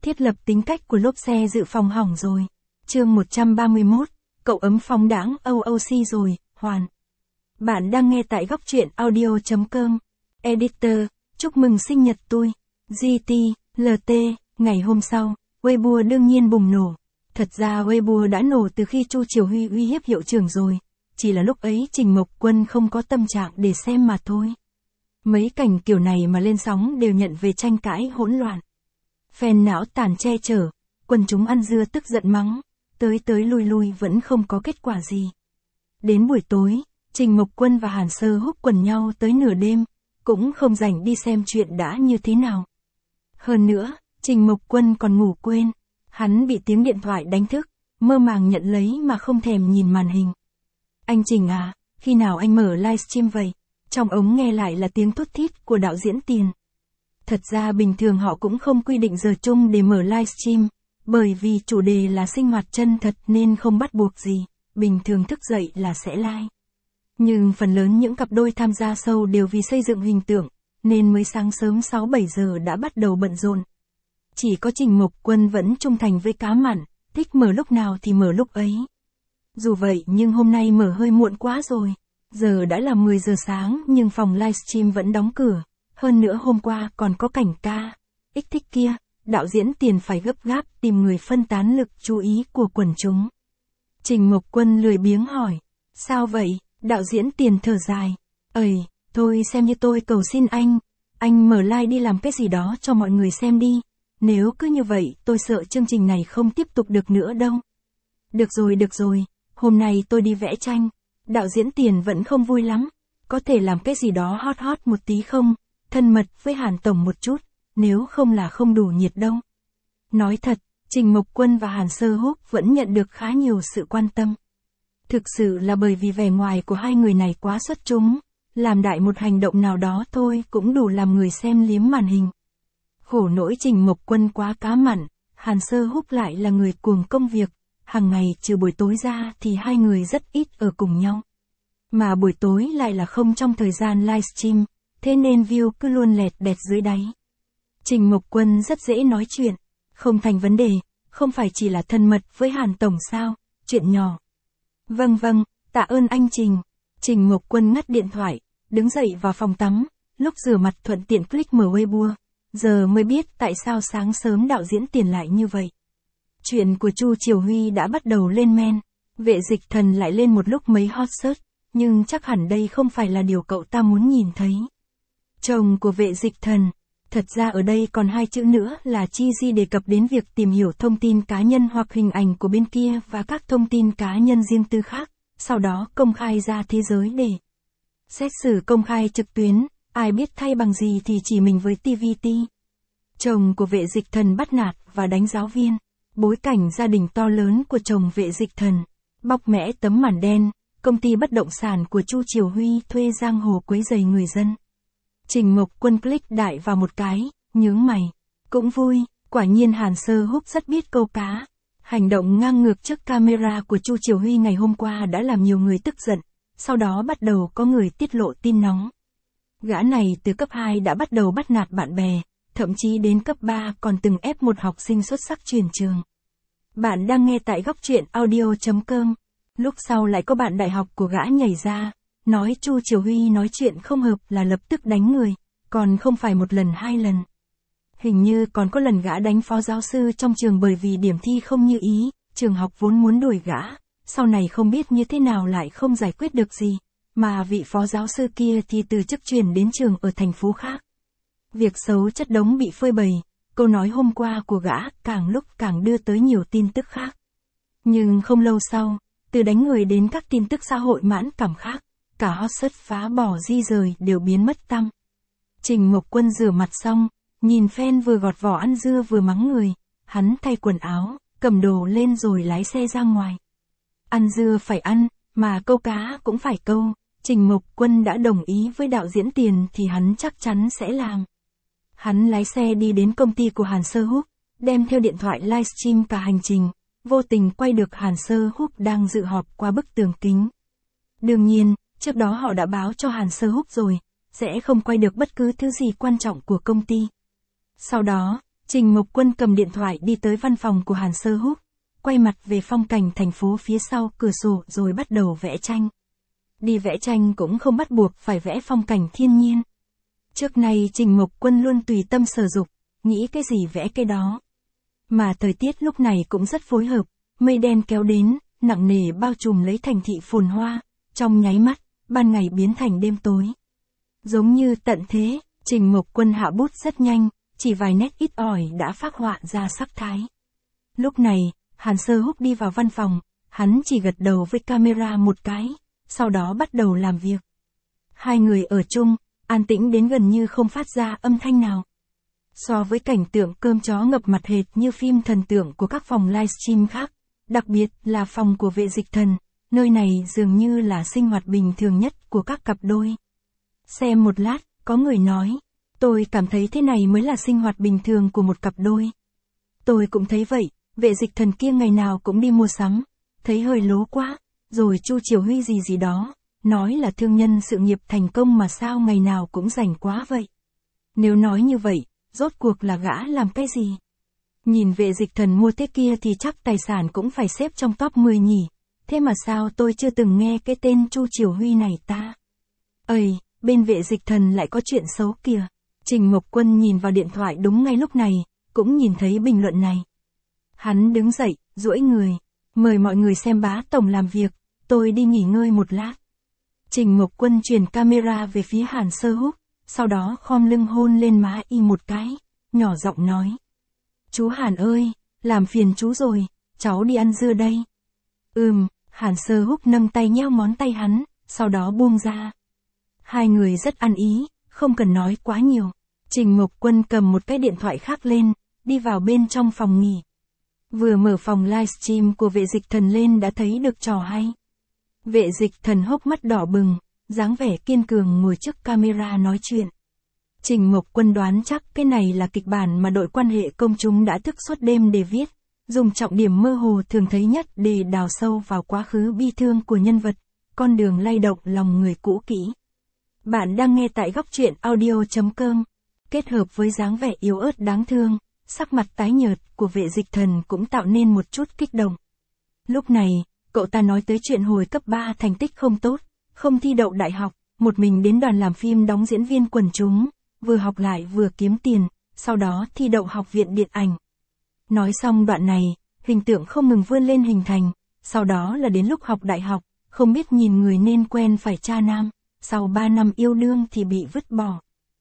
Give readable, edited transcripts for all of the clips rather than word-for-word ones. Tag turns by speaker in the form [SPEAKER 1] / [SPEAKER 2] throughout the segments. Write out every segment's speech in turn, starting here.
[SPEAKER 1] Thiết lập tính cách của lốp xe dự phòng hỏng rồi. Chương 131, cậu ấm phóng đãng OOC rồi, Hoàn. Bạn đang nghe tại góc truyện audio.com. Editor, chúc mừng sinh nhật tôi. GT, LT, ngày hôm sau, Weibo đương nhiên bùng nổ. Thật ra Weibo đã nổ từ khi Chu Triều Huy uy hiếp hiệu trưởng rồi. Chỉ là lúc ấy Trình Mộc Quân không có tâm trạng để xem mà thôi. Mấy cảnh kiểu này mà lên sóng đều nhận về tranh cãi hỗn loạn. Fan não tàn che chở, quần chúng ăn dưa tức giận mắng, tới lui lui vẫn không có kết quả gì. Đến buổi tối, Trình Mộc Quân và Hàn Sơ Húc quần nhau tới nửa đêm, cũng không rảnh đi xem chuyện đã như thế nào. Hơn nữa, Trình Mộc Quân còn ngủ quên, hắn bị tiếng điện thoại đánh thức, mơ màng nhận lấy mà không thèm nhìn màn hình. Anh Trình à, khi nào anh mở livestream vậy? Trong ống nghe lại là tiếng thút thít của đạo diễn Tiền. Thật ra bình thường họ cũng không quy định giờ chung để mở livestream, bởi vì chủ đề là sinh hoạt chân thật nên không bắt buộc gì, bình thường thức dậy là sẽ live. Nhưng phần lớn những cặp đôi tham gia show đều vì xây dựng hình tượng, nên mới sáng sớm 6-7 giờ đã bắt đầu bận rộn. Chỉ có Trình Mộc Quân vẫn trung thành với cá mặn, thích mở lúc nào thì mở lúc ấy. Dù vậy nhưng hôm nay mở hơi muộn quá rồi. Giờ đã là 10 giờ sáng nhưng phòng livestream vẫn đóng cửa. Hơn nữa hôm qua còn có cảnh ca, ích thích kia, đạo diễn Tiền phải gấp gáp tìm người phân tán lực chú ý của quần chúng. Trình Mộc Quân lười biếng hỏi, sao vậy? Đạo diễn Tiền thở dài, thôi xem như tôi cầu xin anh mở live đi làm cái gì đó cho mọi người xem đi. Nếu cứ như vậy tôi sợ chương trình này không tiếp tục được nữa đâu. Được rồi, hôm nay tôi đi vẽ tranh. Đạo diễn Tiền vẫn không vui lắm, có thể làm cái gì đó hot một tí không? Thân mật với Hàn Tổng một chút, nếu không là không đủ nhiệt đâu. Nói thật, Trình Mộc Quân và Hàn Sơ Húc vẫn nhận được khá nhiều sự quan tâm. Thực sự là bởi vì vẻ ngoài của hai người này quá xuất chúng, làm đại một hành động nào đó thôi cũng đủ làm người xem liếm màn hình. Khổ nỗi Trình Mộc Quân quá cá mặn, Hàn Sơ Húc lại là người cuồng công việc, hàng ngày trừ buổi tối ra thì hai người rất ít ở cùng nhau. Mà buổi tối lại là không trong thời gian livestream, thế nên view cứ luôn lẹt đẹt dưới đáy. Trình Mộc Quân rất dễ nói chuyện, không thành vấn đề, không phải chỉ là thân mật với Hàn Tổng sao, chuyện nhỏ. Vâng, tạ ơn anh Trình. Trình Mộc Quân ngắt điện thoại, đứng dậy vào phòng tắm, lúc rửa mặt thuận tiện click mở Weibo, giờ mới biết tại sao sáng sớm đạo diễn Tiền lại như vậy. Chuyện của Chu Triều Huy đã bắt đầu lên men, Vệ Dịch Thần lại lên một lúc mấy hot search, nhưng chắc hẳn đây không phải là điều cậu ta muốn nhìn thấy. Chồng của Vệ Dịch Thần, thật ra ở đây còn hai chữ nữa là Chi Di đề cập đến việc tìm hiểu thông tin cá nhân hoặc hình ảnh của bên kia và các thông tin cá nhân riêng tư khác, sau đó công khai ra thế giới để xét xử công khai trực tuyến, ai biết thay bằng gì thì chỉ mình với TVT. Chồng của Vệ Dịch Thần bắt nạt và đánh giáo viên, bối cảnh gia đình to lớn của chồng Vệ Dịch Thần, bóc mẽ tấm màn đen, công ty bất động sản của Chu Triều Huy thuê giang hồ quấy rầy người dân. Trình Mộc Quân click đại vào một cái, nhướng mày, cũng vui, quả nhiên Hàn Sơ Húc rất biết câu cá. Hành động ngang ngược trước camera của Chu Triều Huy ngày hôm qua đã làm nhiều người tức giận, sau đó bắt đầu có người tiết lộ tin nóng. Gã này từ cấp 2 đã bắt đầu bắt nạt bạn bè, thậm chí đến cấp 3 còn từng ép một học sinh xuất sắc chuyển trường. Bạn đang nghe tại góc truyện audio.com. Lúc sau lại có bạn đại học của gã nhảy ra, nói Chu Triều Huy nói chuyện không hợp là lập tức đánh người, còn không phải một lần hai lần. Hình như còn có lần gã đánh phó giáo sư trong trường bởi vì điểm thi không như ý, trường học vốn muốn đuổi gã, sau này không biết như thế nào lại không giải quyết được gì, mà vị phó giáo sư kia thì từ chức chuyển đến trường ở thành phố khác. Việc xấu chất đống bị phơi bày, câu nói hôm qua của gã càng lúc càng đưa tới nhiều tin tức khác. Nhưng không lâu sau, từ đánh người đến các tin tức xã hội mãn cảm khác, cả hot search phá bỏ di rời đều biến mất tăm. Trình Mộc Quân rửa mặt xong, nhìn fan vừa gọt vỏ ăn dưa vừa mắng người, hắn thay quần áo, cầm đồ lên rồi lái xe ra ngoài. Ăn dưa phải ăn, mà câu cá cũng phải câu, Trình Mộc Quân đã đồng ý với đạo diễn Tiền thì hắn chắc chắn sẽ làm. Hắn lái xe đi đến công ty của Hàn Sơ Húc, đem theo điện thoại livestream cả hành trình, vô tình quay được Hàn Sơ Húc đang dự họp qua bức tường kính. Đương nhiên, trước đó họ đã báo cho Hàn Sơ Húc rồi, sẽ không quay được bất cứ thứ gì quan trọng của công ty. Sau đó, Trình Mộc Quân cầm điện thoại đi tới văn phòng của Hàn Sơ Húc, quay mặt về phong cảnh thành phố phía sau cửa sổ rồi bắt đầu vẽ tranh. Đi vẽ tranh cũng không bắt buộc phải vẽ phong cảnh thiên nhiên. Trước nay Trình Mộc Quân luôn tùy tâm sở dục, nghĩ cái gì vẽ cái đó. Mà thời tiết lúc này cũng rất phối hợp, mây đen kéo đến, nặng nề bao trùm lấy thành thị phồn hoa, trong nháy mắt, ban ngày biến thành đêm tối. Giống như tận thế, Trình Mộc Quân hạ bút rất nhanh, chỉ vài nét ít ỏi đã phác họa ra sắc thái. Lúc này, Hàn Sơ Húc đi vào văn phòng, hắn chỉ gật đầu với camera một cái, sau đó bắt đầu làm việc. Hai người ở chung, an tĩnh đến gần như không phát ra âm thanh nào. So với cảnh tượng cơm chó ngập mặt hệt như phim thần tượng của các phòng livestream khác, đặc biệt là phòng của Vệ Dịch Thần, nơi này dường như là sinh hoạt bình thường nhất của các cặp đôi. Xem một lát, có người nói, tôi cảm thấy thế này mới là sinh hoạt bình thường của một cặp đôi. Tôi cũng thấy vậy, Vệ Dịch Thần kia ngày nào cũng đi mua sắm, thấy hơi lố quá, rồi Chu Triều Huy gì đó, nói là thương nhân sự nghiệp thành công mà sao ngày nào cũng rảnh quá vậy. Nếu nói như vậy, rốt cuộc là gã làm cái gì? Nhìn Vệ Dịch Thần mua thế kia thì chắc tài sản cũng phải xếp trong top 10 nhỉ, thế mà sao tôi chưa từng nghe cái tên Chu Triều Huy này ta? Ây, bên Vệ Dịch Thần lại có chuyện xấu kìa. Trình Mộc Quân nhìn vào điện thoại đúng ngay lúc này, cũng nhìn thấy bình luận này. Hắn đứng dậy, duỗi người, mời mọi người xem bá tổng làm việc, tôi đi nghỉ ngơi một lát. Trình Mộc Quân chuyển camera về phía Hàn Sơ Húc, sau đó khom lưng hôn lên má y một cái, nhỏ giọng nói. Chú Hàn ơi, làm phiền chú rồi, cháu đi ăn dưa đây. Hàn Sơ Húc nâng tay nheo ngón tay hắn, sau đó buông ra. Hai người rất ăn ý, không cần nói quá nhiều. Trình Mộc Quân cầm một cái điện thoại khác lên, đi vào bên trong phòng nghỉ. Vừa mở phòng livestream của Vệ Dịch Thần lên đã thấy được trò hay. Vệ Dịch Thần hốc mắt đỏ bừng, dáng vẻ kiên cường ngồi trước camera nói chuyện. Trình Mộc Quân đoán chắc cái này là kịch bản mà đội quan hệ công chúng đã thức suốt đêm để viết, dùng trọng điểm mơ hồ thường thấy nhất để đào sâu vào quá khứ bi thương của nhân vật, con đường lay động lòng người cũ kỹ. Bạn đang nghe tại góc truyện audio.com, kết hợp với dáng vẻ yếu ớt đáng thương, sắc mặt tái nhợt của Vệ Dịch Thần cũng tạo nên một chút kích động. Lúc này, cậu ta nói tới chuyện hồi cấp 3 thành tích không tốt, không thi đậu đại học, một mình đến đoàn làm phim đóng diễn viên quần chúng, vừa học lại vừa kiếm tiền, sau đó thi đậu học viện điện ảnh. Nói xong đoạn này, hình tượng không ngừng vươn lên hình thành, sau đó là đến lúc học đại học, không biết nhìn người nên quen phải cha nam, sau 3 năm yêu đương thì bị vứt bỏ.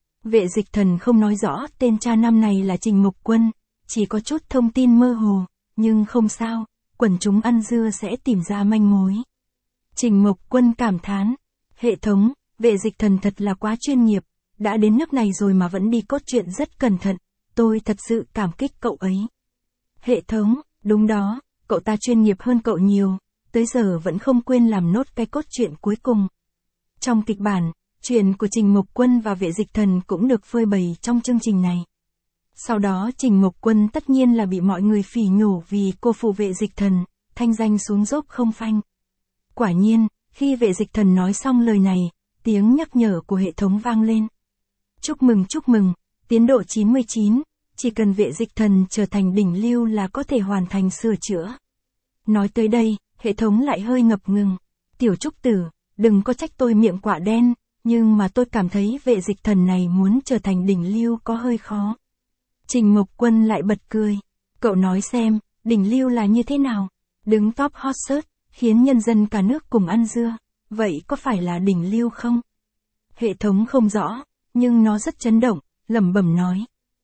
[SPEAKER 1] Vệ Dịch Thần không nói rõ tên cha nam này là Trình Mộc Quân, chỉ có chút thông tin mơ hồ, nhưng không sao, quần chúng ăn dưa sẽ tìm ra manh mối. Trình Mộc Quân cảm thán, hệ thống, Vệ Dịch Thần thật là quá chuyên nghiệp, đã đến nước này rồi mà vẫn đi cốt truyện rất cẩn thận, tôi thật sự cảm kích cậu ấy. Hệ thống, đúng đó, cậu ta chuyên nghiệp hơn cậu nhiều, tới giờ vẫn không quên làm nốt cái cốt truyện cuối cùng. Trong kịch bản, chuyện của Trình Mộc Quân và Vệ Dịch Thần cũng được phơi bày trong chương trình này. Sau đó Trình Mộc Quân tất nhiên là bị mọi người phỉ nhổ vì cô phụ Vệ Dịch Thần, thanh danh xuống dốc không phanh. Quả nhiên, khi Vệ Dịch Thần nói xong lời này, tiếng nhắc nhở của hệ thống vang lên. Chúc mừng, tiến độ 99, chỉ cần Vệ Dịch Thần trở thành đỉnh lưu là có thể hoàn thành sửa chữa. Nói tới đây, hệ thống lại hơi ngập ngừng. Tiểu Trúc Tử, đừng có trách tôi miệng quả đen, nhưng mà tôi cảm thấy Vệ Dịch Thần này muốn trở thành đỉnh lưu có hơi khó. Trình Mộc Quân lại bật cười. Cậu nói xem, đỉnh lưu là như thế nào? Đứng top hot search, khiến nhân dân cả nước cùng ăn dưa. Vậy có phải là đỉnh lưu không? Hệ thống không rõ, nhưng nó rất chấn động, lẩm bẩm nói.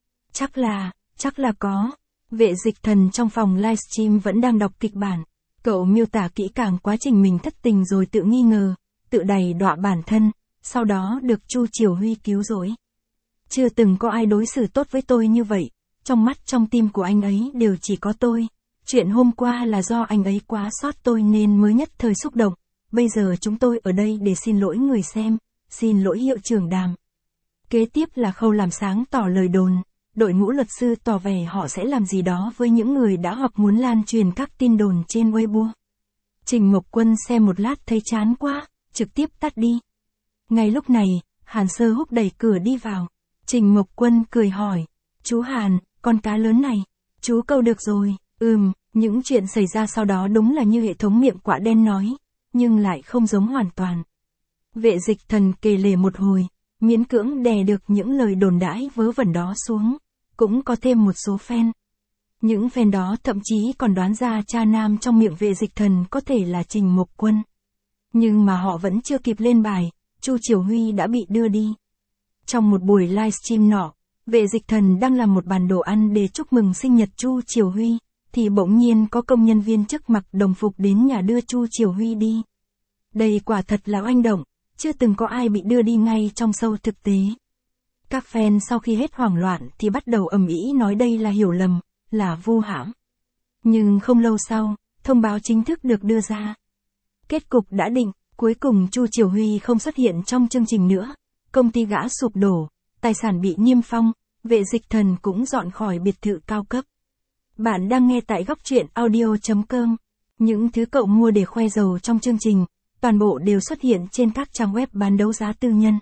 [SPEAKER 1] Chắc là có. Vệ Dịch Thần trong phòng livestream vẫn đang đọc kịch bản. Cậu miêu tả kỹ càng quá trình mình thất tình rồi tự nghi ngờ, tự đày đọa bản thân, sau đó được Chu Triều Huy cứu rỗi. Chưa từng có ai đối xử tốt với tôi như vậy, trong mắt trong tim của anh ấy đều chỉ có tôi. Chuyện hôm qua là do anh ấy quá sót tôi nên mới nhất thời xúc động, bây giờ chúng tôi ở đây để xin lỗi người xem, xin lỗi hiệu trưởng Đàm. Kế tiếp là khâu làm sáng tỏ lời đồn, đội ngũ luật sư tỏ vẻ họ sẽ làm gì đó với những người đã hoặc muốn lan truyền các tin đồn trên Weibo. Trình Mộc Quân xem một lát thấy chán quá, trực tiếp tắt đi. Ngay lúc này, Hàn Sơ Húc đẩy cửa đi vào. Trình Mộc Quân cười hỏi, chú Hàn, con cá lớn này, chú câu được rồi. Những chuyện xảy ra sau đó đúng là như hệ thống miệng quạ đen nói, nhưng lại không giống hoàn toàn. Vệ Dịch Thần kể lể một hồi, miễn cưỡng đè được những lời đồn đãi vớ vẩn đó xuống, cũng có thêm một số fan. Những fan đó thậm chí còn đoán ra cha nam trong miệng Vệ Dịch Thần có thể là Trình Mộc Quân. Nhưng mà họ vẫn chưa kịp lên bài, Chu Triều Huy đã bị đưa đi. Trong một buổi livestream nọ, Vệ Dịch Thần đang làm một bàn đồ ăn để chúc mừng sinh nhật Chu Triều Huy, thì bỗng nhiên có công nhân viên chức mặc đồng phục đến nhà đưa Chu Triều Huy đi. Đây quả thật là oanh động, chưa từng có ai bị đưa đi ngay trong show thực tế. Các fan sau khi hết hoảng loạn thì bắt đầu ầm ĩ nói đây là hiểu lầm, là vu hãm. Nhưng không lâu sau, thông báo chính thức được đưa ra. Kết cục đã định, cuối cùng Chu Triều Huy không xuất hiện trong chương trình nữa, công ty gã sụp đổ, tài sản bị niêm phong, Vệ Dịch Thần cũng dọn khỏi biệt thự cao cấp. Bạn đang nghe tại góc truyện audio.com. Những thứ cậu mua để khoe giàu trong chương trình, toàn bộ đều xuất hiện trên các trang web bán đấu giá tư nhân.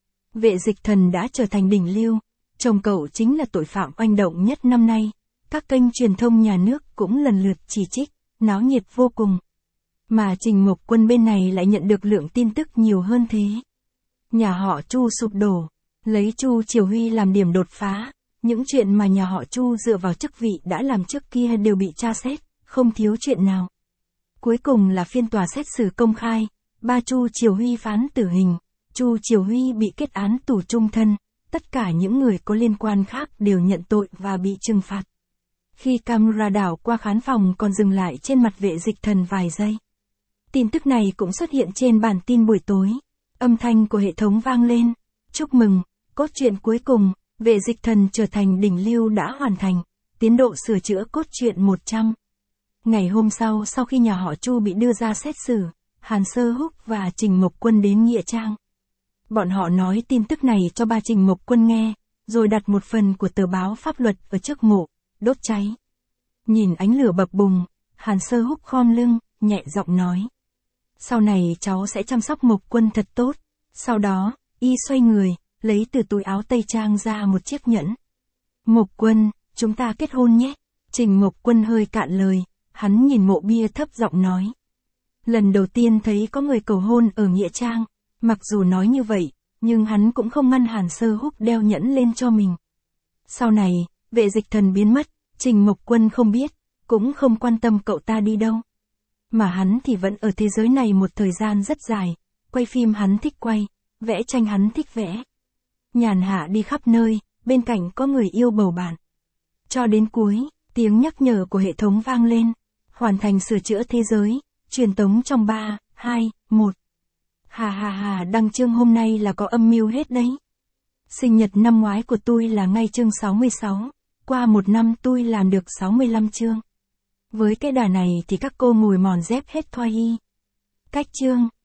[SPEAKER 1] Vệ Dịch Thần đã trở thành đỉnh lưu, chồng cậu chính là tội phạm oanh động nhất năm nay. Các kênh truyền thông nhà nước cũng lần lượt chỉ trích, náo nhiệt vô cùng. Mà Trình Mộc Quân bên này lại nhận được lượng tin tức nhiều hơn thế. Nhà họ Chu sụp đổ, lấy Chu Triều Huy làm điểm đột phá, những chuyện mà nhà họ Chu dựa vào chức vị đã làm trước kia đều bị tra xét, không thiếu chuyện nào. Cuối cùng là phiên tòa xét xử công khai, ba Chu Triều Huy phán tử hình, Chu Triều Huy bị kết án tù chung thân, tất cả những người có liên quan khác đều nhận tội và bị trừng phạt. Khi camera đảo qua khán phòng còn dừng lại trên mặt Vệ Dịch Thần vài giây. Tin tức này cũng xuất hiện trên bản tin buổi tối. Âm thanh của hệ thống vang lên. Chúc mừng, cốt truyện cuối cùng, Vệ Dịch Thần trở thành đỉnh lưu đã hoàn thành. Tiến độ sửa chữa cốt truyện 100. Ngày hôm sau khi nhà họ Chu bị đưa ra xét xử, Hàn Sơ Húc và Trình Mộc Quân đến Nghĩa Trang. Bọn họ nói tin tức này cho ba Trình Mộc Quân nghe, rồi đặt một phần của tờ báo pháp luật ở trước mộ, đốt cháy. Nhìn ánh lửa bập bùng, Hàn Sơ Húc khom lưng, nhẹ giọng nói. Sau này cháu sẽ chăm sóc Mộc Quân thật tốt. Sau đó, y xoay người, lấy từ túi áo tây trang ra một chiếc nhẫn. Mộc Quân, chúng ta kết hôn nhé. Trình Mộc Quân hơi cạn lời, hắn nhìn mộ bia thấp giọng nói. Lần đầu tiên thấy có người cầu hôn ở Nghĩa Trang, mặc dù nói như vậy, nhưng hắn cũng không ngăn Hàn Sơ Húc đeo nhẫn lên cho mình. Sau này, Vệ Dịch Thần biến mất, Trình Mộc Quân không biết, cũng không quan tâm cậu ta đi đâu. Mà hắn thì vẫn ở thế giới này một thời gian rất dài, quay phim hắn thích quay, vẽ tranh hắn thích vẽ. Nhàn hạ đi khắp nơi, bên cạnh có người yêu bầu bạn. Cho đến cuối, tiếng nhắc nhở của hệ thống vang lên, hoàn thành sửa chữa thế giới, truyền tống trong 3, 2, 1. Đăng chương hôm nay là có âm mưu hết đấy. Sinh nhật năm ngoái của tôi là ngay chương 66, qua một năm tôi làm được 65 chương. Với cái đà này thì các cô ngồi mòn dép hết thoai y. Cách chương